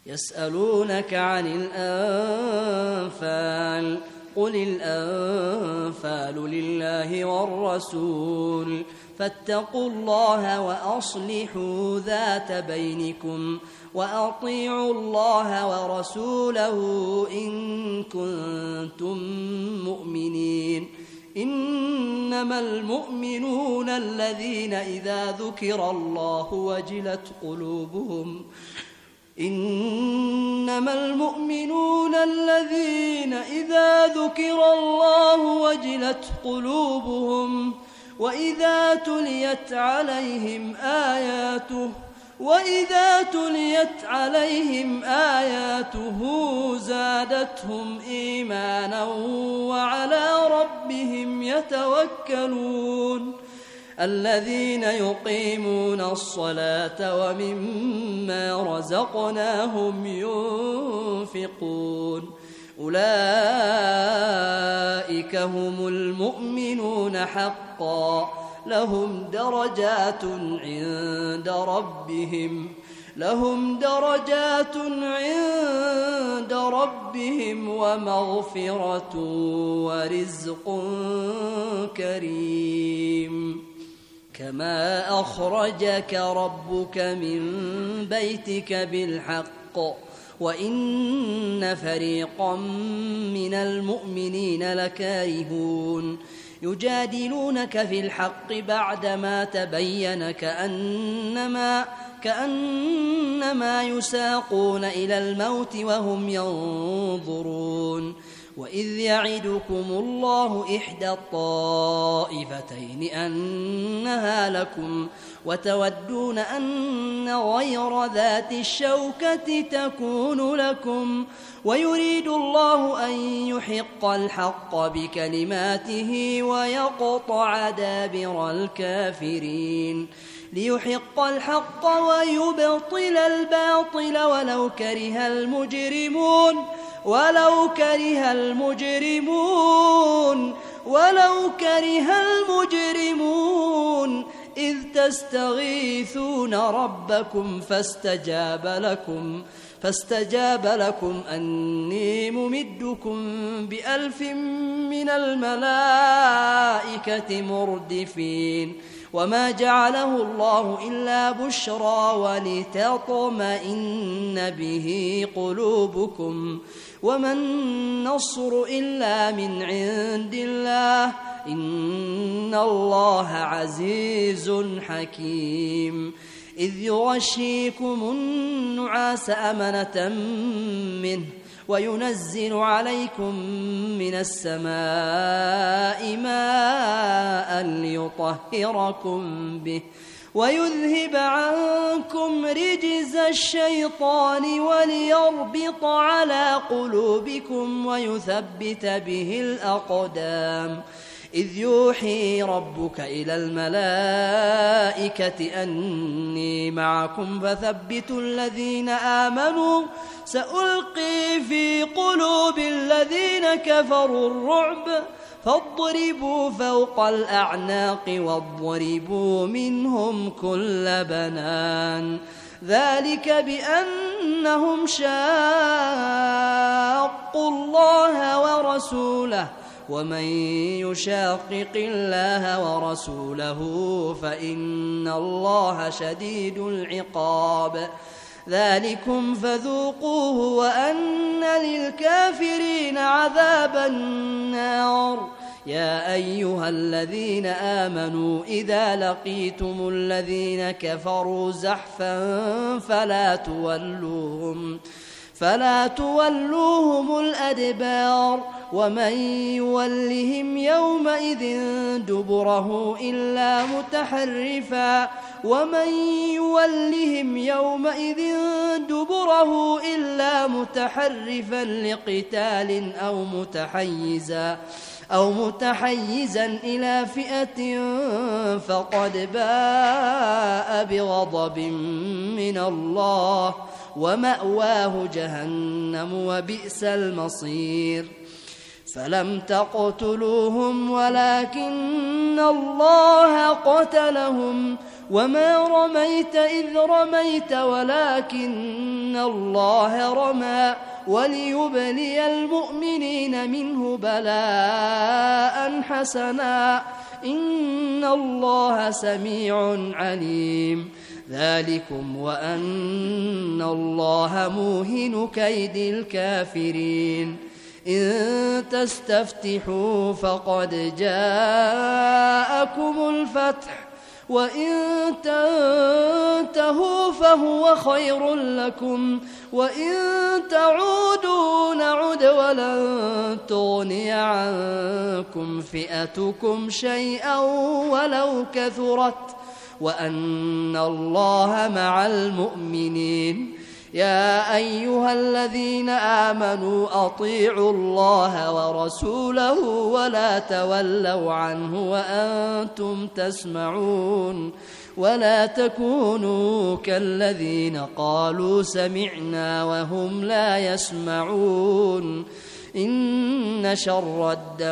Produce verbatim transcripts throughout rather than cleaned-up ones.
يسألونك عن الأنفال قل الأنفال لله والرسول فاتقوا الله وأصلحوا ذات بينكم وأطيعوا الله ورسوله إن كنتم مؤمنين إنما المؤمنون الذين إذا ذكر الله وجلت قلوبهم إنما المؤمنون الذين إذا ذكر الله وجلت قلوبهم وإذا تليت عليهم آياته وإذا تليت عليهم آياته زادتهم إيمانا وعلى ربهم يتوكلون الذين يقيمون الصلاة ومما رزقناهم ينفقون أولئك هم المؤمنون حقا لهم درجات عند ربهم لهم درجات عند ربهم ومغفرة ورزق كريم كما أخرجك ربك من بيتك بالحق وإن فريقا من المؤمنين لكارهون يجادلونك في الحق بعدما تبين كأنما كأنما يساقون إلى الموت وهم ينظرون وإذ يعدكم الله إحدى الطائفتين أنها لكم وتودون أن غير ذات الشوكة تكون لكم ويريد الله أن يحق الحق بكلماته ويقطع دابر الكافرين ليحق الحق ويبطل الباطل ولو كره المجرمون ولو كره المجرمون ولو كره المجرمون إذ تستغيثون ربكم فاستجاب لكم فاستجاب لكم أني ممدكم بألف من الملائكة مردفين وما جعله الله إلا بشرى ولتطمئن به قلوبكم وما النصر إلا من عند الله إن الله عزيز حكيم إذ يغشيكم النعاس أمنة منه وينزل عليكم من السماء ماء ليطهركم به ويذهب عنكم رجز الشيطان وليربط على قلوبكم ويثبت به الأقدام إذ يوحي ربك إلى الملائكة أني معكم فثبتوا الذين آمنوا سألقي في قلوب الذين كفروا الرعب فاضربوا فوق الأعناق واضربوا منهم كل بنان ذلك بأنهم شاقوا الله ورسوله ومن يشاقق الله ورسوله فإن الله شديد العقاب ذلكم فذوقوه وأن للكافرين عذاب النار يا أيها الذين آمنوا إذا لقيتم الذين كفروا زحفا فلا تولوهم فلا تولوهم الأدبار ومن يولهم يومئذ دبره إلا متحرفا ومن يولهم يومئذ دبره إلا متحرفا لقتال أو متحيزا أو متحيزا إلى فئة فقد باء بغضب من الله ومأواه جهنم وبئس المصير فلم تقتلوهم ولكن الله قتلهم وما رميت إذ رميت ولكن الله رمى وليبلي المؤمنين منه بلاء حسنا إن الله سميع عليم. ذلكم وأن الله موهن كيد الكافرين. إن تستفتحوا فقد جاءكم الفتح وإن تنتهوا فهو خير لكم وإن تعودوا نعد ولن تغني عنكم فئتكم شيئا ولو كثرت وأن الله مع المؤمنين. يا أيها الذين آمنوا أطيعوا الله ورسوله ولا تولوا عنه وأنتم تسمعون ولا تكونوا كالذين قالوا سمعنا وهم لا يسمعون. إن شر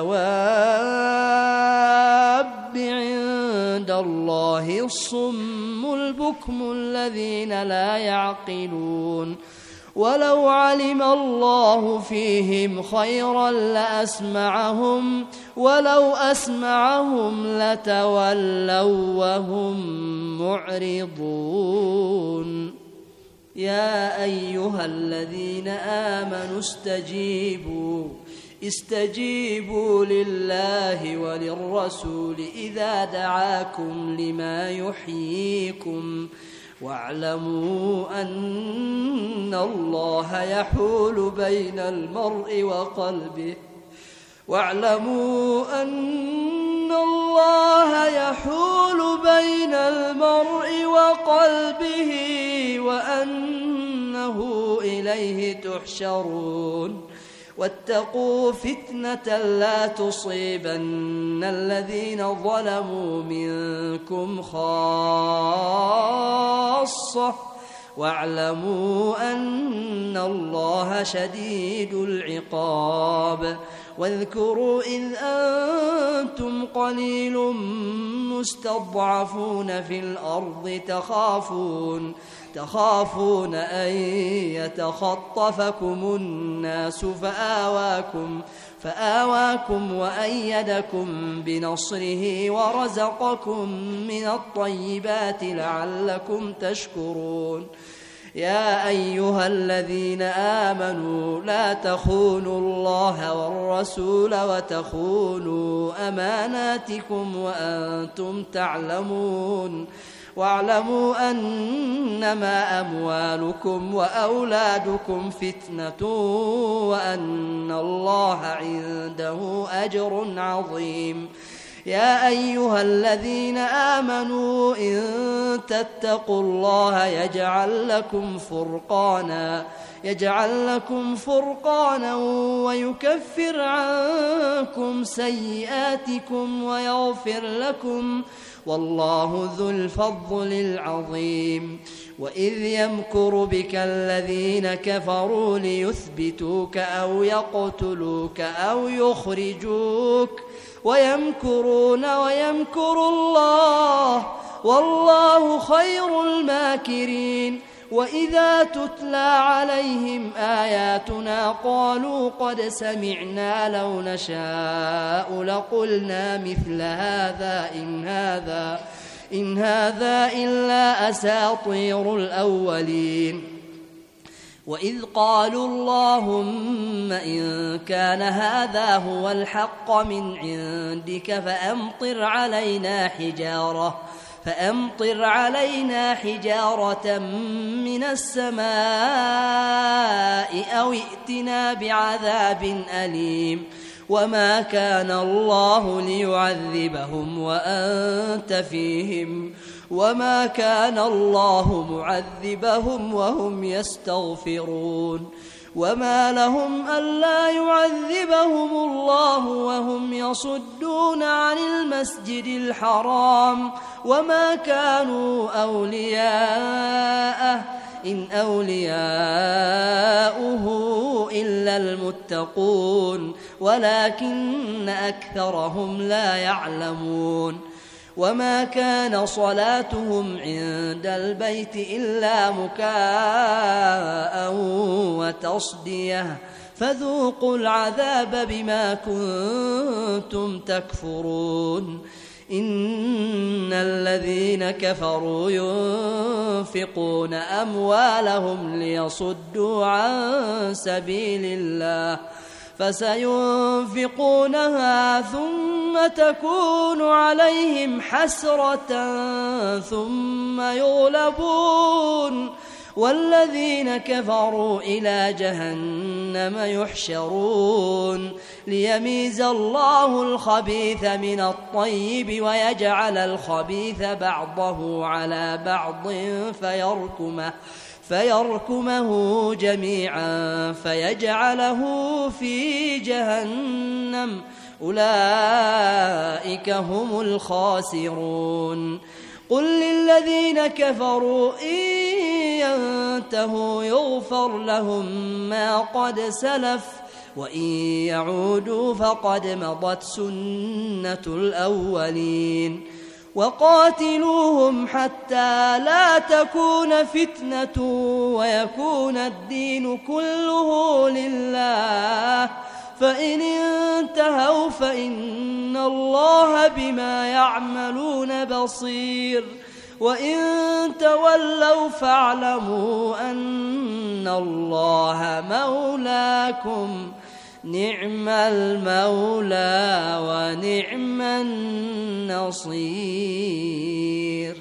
الدواب عند الله الصم البكم الذين لا يعقلون. ولو علم الله فيهم خيرا لأسمعهم ولو أسمعهم لتولوا وهم معرضون. يا أيها الذين آمنوا استجيبوا استجيبوا لله وللرسول إذا دعاكم لما يحييكم واعلموا أن الله يحول بين المرء وقلبه واعلموا أن الله يحول بين المرء وقلبه وأنه إليه تحشرون. واتقوا فتنة لا تصيبن الذين ظلموا منكم خاصة واعلموا أن الله شديد العقاب. واذكروا إذ أنتم قليل مستضعفون في الأرض تخافون تخافون أن يتخطفكم الناس فآواكم فآواكم وأيدكم بنصره ورزقكم من الطيبات لعلكم تشكرون. يا أيها الذين آمنوا لا تخونوا الله والرسول وتخونوا أماناتكم وأنتم تعلمون. واعلموا أنما أموالكم وأولادكم فتنة وأن الله عنده أجر عظيم. يا أيها الذين آمنوا إن تتقوا الله يجعل لكم فرقانا يجعل لكم فرقانا ويكفر عنكم سيئاتكم ويغفر لكم والله ذو الفضل العظيم. وإذ يمكر بك الذين كفروا ليثبتوك أو يقتلوك أو يخرجوك ويمكرون ويمكر الله والله خير الماكرين. وإذا تتلى عليهم آياتنا قالوا قد سمعنا لو نشاء لقلنا مثل هذا إن هذا إن هذا إلا أساطير الأولين. وإذ قالوا اللهم إن كان هذا هو الحق من عندك فأمطر علينا حجارة فأمطر علينا حجارة من السماء أو ائتنا بعذاب أليم. وما كان الله ليعذبهم وأنت فيهم وما كان الله معذبهم وهم يستغفرون. وما لهم ألا يعذبهم الله وهم يصدون عن المسجد الحرام وما كانوا أولياءه إن أولياؤه إلا إلا المتقون ولكن أكثرهم لا يعلمون وما كان صلاتهم عند البيت إلا مكاء وتصدية فذوقوا العذاب بما كنتم تكفرون إن الذين كفروا ينفقون أموالهم ليصدوا عن سبيل الله فسينفقونها ثم تكون عليهم حسرة ثم يغلبون والذين كفروا إلى جهنم يحشرون ليميز الله الخبيث من الطيب ويجعل الخبيث بعضه على بعض فيركمه فيركمه جميعا فيجعله في جهنم أولئك هم الخاسرون قل للذين كفروا إن ينتهوا يغفر لهم ما قد سلف وإن يعودوا فقد مضت سنة الأولين وقاتلوهم حتى لا تكون فتنة ويكون الدين كله لله فإن انتهوا فإن الله بما يعملون بصير وإن تولوا فاعلموا أن الله مولاكم نعم المولى ونعم النصير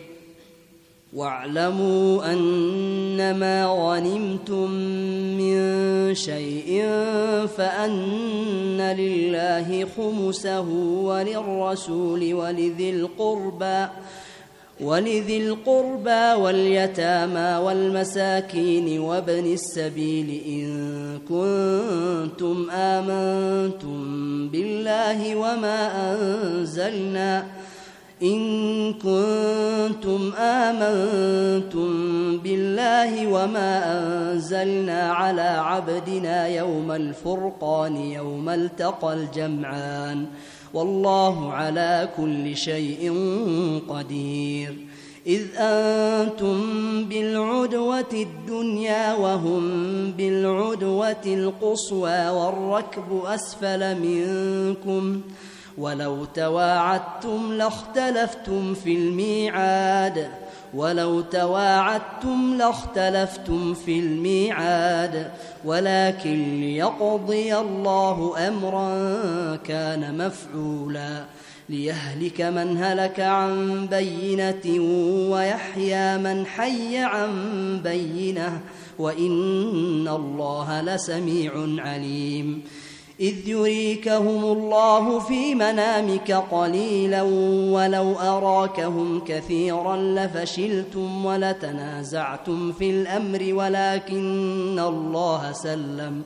واعلموا أنما غنمتم من شيء فأن لله خمسه وللرسول ولذي القربى ولذي القربى واليتامى والمساكين وابن السبيل إن كنتم آمنتم بالله وما أنزلنا إن كنتم آمنتم بالله وما أنزلنا على عبدنا يوم الفرقان يوم التقى الجمعان والله على كل شيء قدير إذ أنتم بالعدوة الدنيا وهم بالعدوة القصوى والركب أسفل منكم ولو تواعدتم لاختلفتم في الميعاد ولو تواعدتم لاختلفتم في الميعاد ولكن ليقضي الله أمرا كان مفعولا ليهلك من هلك عن بينة ويحيى من حي عن بينة وإن الله لسميع عليم إذ يريكهم الله في منامك قليلا ولو أراكهم كثيرا لفشلتم ولتنازعتم في الأمر ولكن الله سلم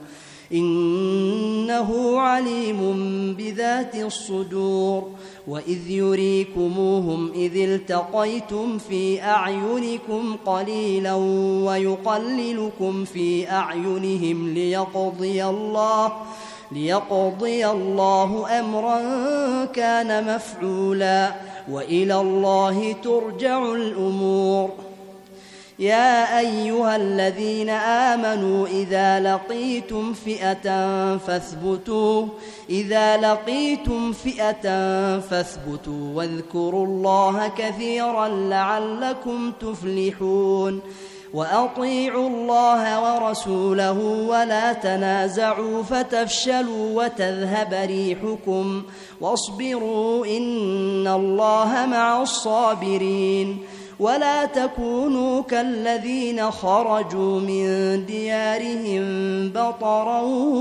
إنه عليم بذات الصدور وإذ يريكموهم إذ التقيتم في أعينكم قليلا ويقللكم في أعينهم ليقضي الله ليقضي الله أمرا كان مفعولا وإلى الله ترجع الأمور يا أيها الذين آمنوا إذا لقيتم فئة فاثبتوا إذا لقيتم فئة فاثبتوا واذكروا الله كثيرا لعلكم تفلحون وأطيعوا الله ورسوله ولا تنازعوا فتفشلوا وتذهب ريحكم واصبروا إن الله مع الصابرين ولا تكونوا كالذين خرجوا من ديارهم بطرا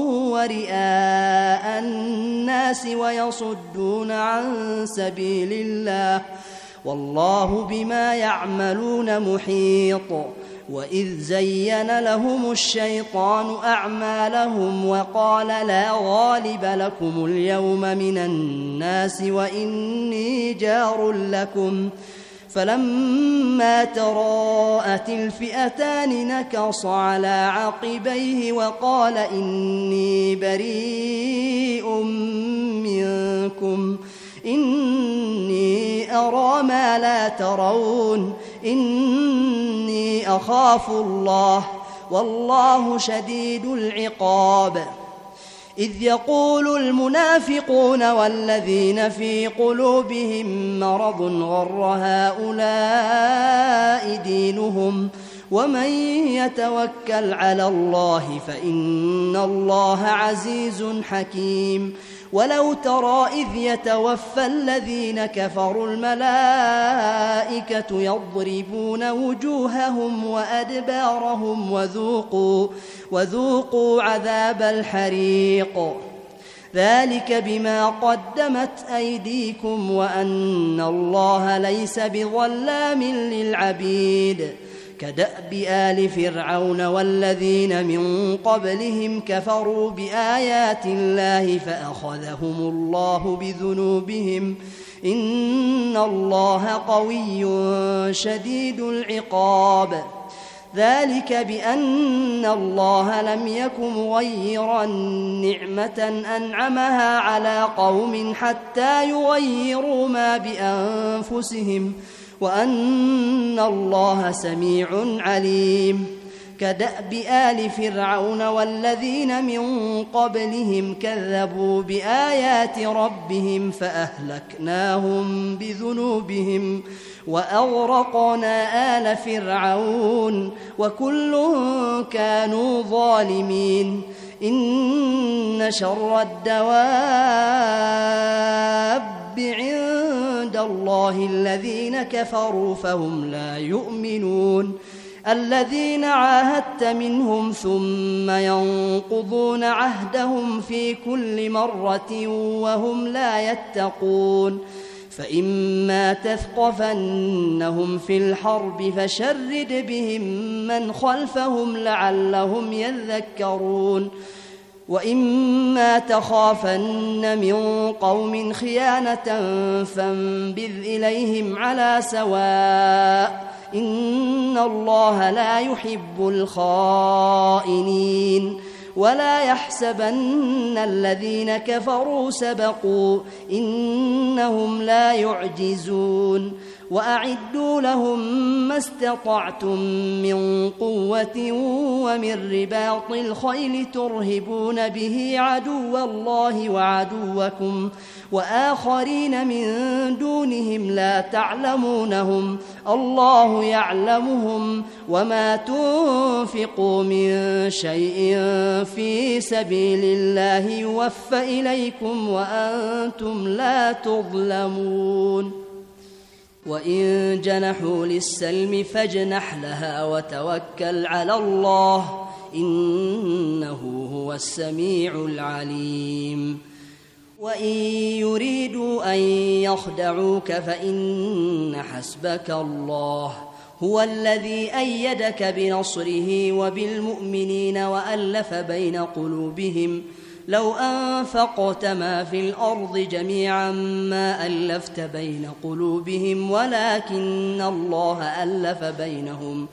ورئاء الناس ويصدون عن سبيل الله والله بما يعملون محيط وإذ زين لهم الشيطان أعمالهم وقال لا غالب لكم اليوم من الناس وإني جار لكم فلما تراءت الفئتان نكص على عقبيه وقال إني بريء منكم إني أرى ما لا ترون إني أخاف الله والله شديد العقاب. إذ يقول المنافقون والذين في قلوبهم مرض غر هؤلاء دينهم ومن يتوكل على الله فإن الله عزيز حكيم. ولو ترى إذ يتوفى الذين كفروا الملائكة يضربون وجوههم وأدبارهم وذوقوا, وذوقوا عذاب الحريق ذلك بما قدمت أيديكم وأن الله ليس بظلام للعبيد. كدأب آل فرعون والذين من قبلهم كفروا بآيات الله فأخذهم الله بذنوبهم إن الله قوي شديد العقاب. ذلك بأن الله لم يك مغيرا نعمة أنعمها على قوم حتى يغيروا ما بأنفسهم وأن الله سميع عليم. كدأب آل فرعون والذين من قبلهم كذبوا بآيات ربهم فأهلكناهم بذنوبهم وأغرقنا آل فرعون وكل كانوا ظالمين. إن شر الدواب عند الله الذين كفروا فهم لا يؤمنون. الذين عاهدت منهم ثم ينقضون عهدهم في كل مرة وهم لا يتقون. فإما تثقفنهم في الحرب فشرد بهم من خلفهم لعلهم يذكرون. وإما تخافن من قوم خيانة فانبذ إليهم على سواء إن الله لا يحب الخائنين. ولا يحسبن الذين كفروا سبقوا إنهم لا يعجزون. وأعدوا لهم ما استطعتم من قوة ومن رباط الخيل ترهبون به عدو الله وعدوكم وآخرين من دونهم لا تعلمونهم الله يعلمهم. وما تنفقوا من شيء في سبيل الله يوفى إليكم وأنتم لا تظلمون. وإن جنحوا للسلم فاجنح لها وتوكل على الله إنه هو السميع العليم. وإن يريدوا أن يخدعوك فإن حسبك الله هو الذي أيدك بنصره وبالمؤمنين وألف بين قلوبهم لو أنفقت ما في الأرض جميعا ما ألفت بين قلوبهم ولكن الله ألف بينهم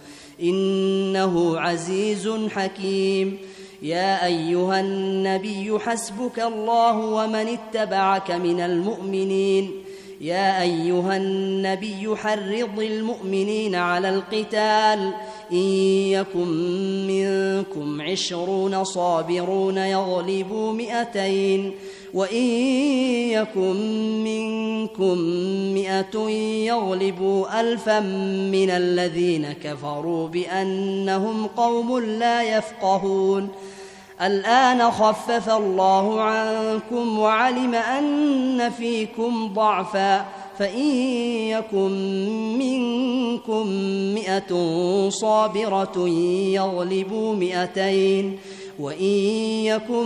إنه عزيز حكيم. يا أيها النبي حسبك الله ومن اتبعك من المؤمنين. يا أيها النبي حرض المؤمنين على القتال إن يكن منكم عشرون صابرون يغلبوا مئتين وإن يكن منكم مئة يغلبوا ألفا من الذين كفروا بأنهم قوم لا يفقهون. الآن خفف الله عنكم وعلم أن فيكم ضعفا فإن يكن منكم مئة صابرة يغلبوا مئتين وإن يكن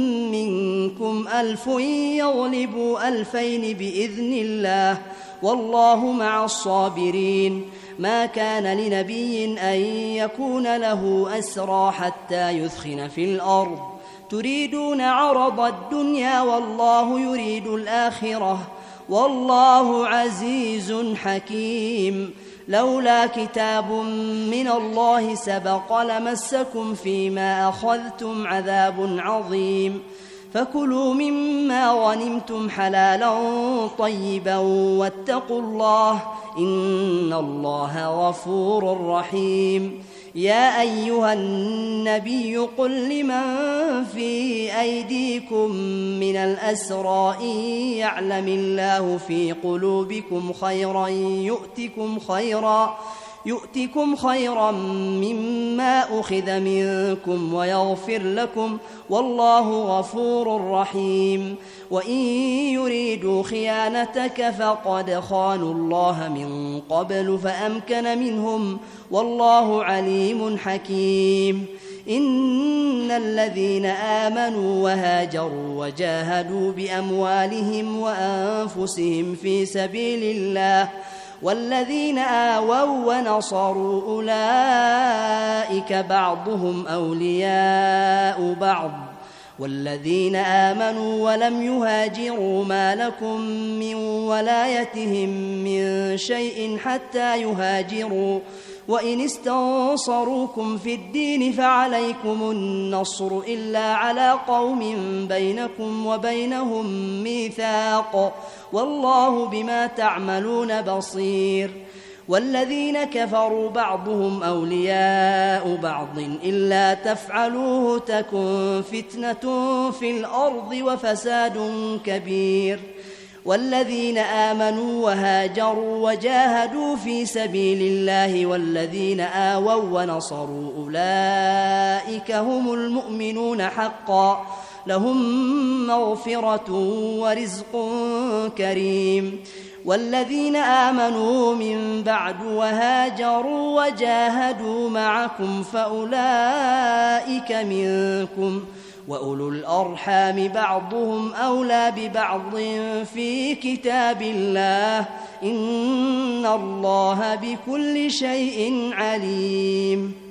منكم ألف يغلبوا ألفين بإذن الله والله مع الصابرين. ما كان لنبي أن يكون له أسرى حتى يثخن في الأرض تريدون عرض الدنيا والله يريد الآخرة والله عزيز حكيم. لولا كتاب من الله سبق لمسكم فيما أخذتم عذاب عظيم. فكلوا مما غنمتم حلالا طيبا واتقوا الله إن الله غفور رحيم. يا أيها النبي قل لمن في أيديكم من الأسرى إن يعلم الله في قلوبكم خيرا يؤتكم خيرا يؤتكم خيرا مما أخذ منكم ويغفر لكم والله غفور رحيم. وإن يريدوا خيانتك فقد خانوا الله من قبل فأمكن منهم والله عليم حكيم. إن الذين آمنوا وهاجروا وجاهدوا بأموالهم وأنفسهم في سبيل الله والذين آووا ونصروا أولئك بعضهم أولياء بعض والذين آمنوا ولم يهاجروا ما لكم من ولايتهم من شيء حتى يهاجروا وإن استنصروكم في الدين فعليكم النصر إلا على قوم بينكم وبينهم ميثاق والله بما تعملون بصير. والذين كفروا بعضهم أولياء بعض إلا تفعلوه تكن فتنة في الأرض وفساد كبير. والذين آمنوا وهاجروا وجاهدوا في سبيل الله والذين آووا ونصروا أولئك هم المؤمنون حقا لهم مغفرة ورزق كريم. والذين آمنوا من بعد وهاجروا وجاهدوا معكم فأولئك منكم وأولو الأرحام بعضهم أولى ببعض في كتاب الله إن الله بكل شيء عليم.